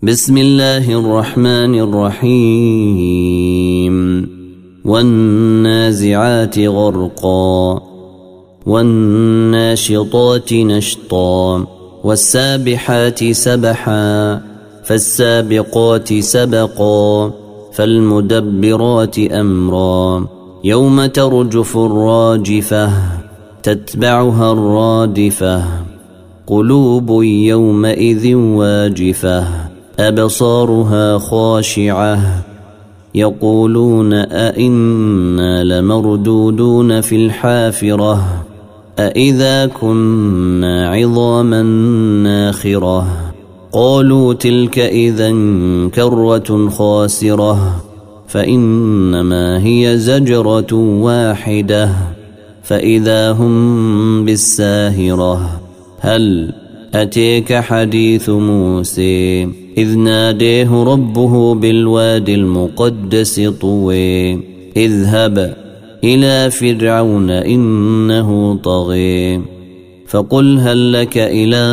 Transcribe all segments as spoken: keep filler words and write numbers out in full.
بسم الله الرحمن الرحيم والنازعات غرقا والناشطات نشطا والسابحات سبحا فالسابقات سبقا فالمدبرات أمرا يوم ترجف الراجفة تتبعها الرادفة قلوب يومئذ واجفة أبصارها خاشعة يقولون أئنا لمردودون في الحافرة أئذا كنا عظاما ناخرة قالوا تلك إذا كرة خاسرة فإنما هي زجرة واحدة فإذا هم بالساهرة هل أتيك حديث موسى إذ ناديه ربه بالواد المقدس طوى اذهب إلى فرعون إنه طغى فقل هل لك إلى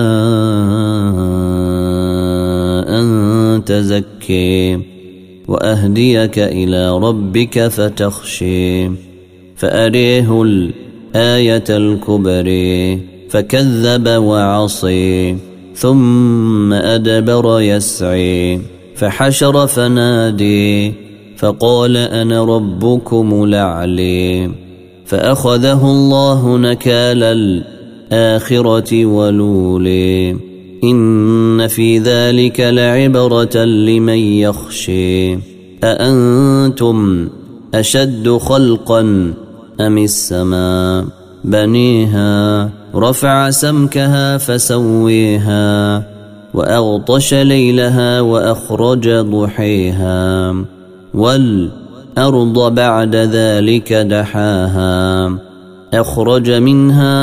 أن تزكي وأهديك إلى ربك فتخشي فأريه الآية الكبرى فكذب وعصي ثم أدبر يسعي فحشر فنادي فقال أنا ربكم الأعلى فأخذه الله نكال الآخرة والأولى إن في ذلك لعبرة لمن يخشى أأنتم أشد خلقا أم السماء بنيها رفع سمكها فسويها وأغطش ليلها وأخرج ضحيها والأرض بعد ذلك دحاها أخرج منها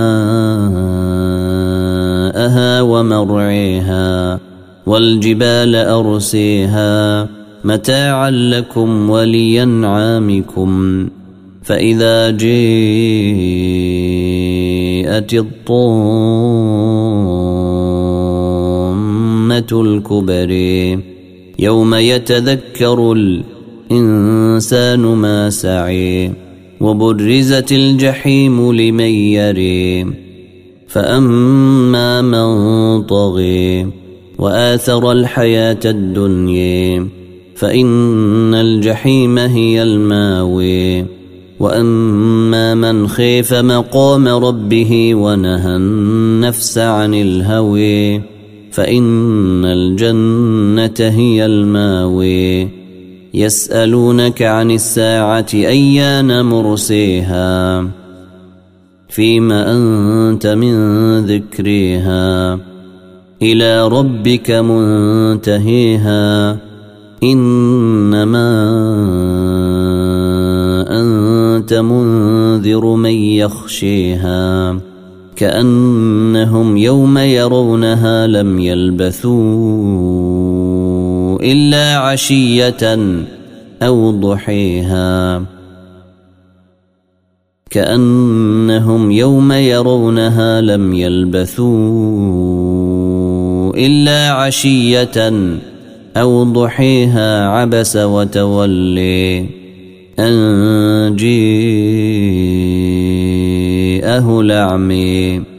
ماءها ومرعيها والجبال أرسيها متاعا لكم ولينعامكم فإذا جاءت الطامة الكبرى يوم يتذكر الإنسان ما سعى وبرزت الجحيم لمن يرى فأما من طغى وآثر الحياة الدنيا فإن الجحيم هي الماوى وأما من خيف مقام ربه ونهى النفس عن الهوى فإن الجنة هي الماوى يسألونك عن الساعة أيان مرسيها فيما أنت من ذكرها إلى ربك منتهيها إنما أنت منذر من يخشيها كأنهم يوم يرونها لم يلبثوا إلا عشية أو ضحيها كأنهم يوم يرونها لم يلبثوا إلا عشية أو ضحيها عبس وتولي أن جاءه الأعمى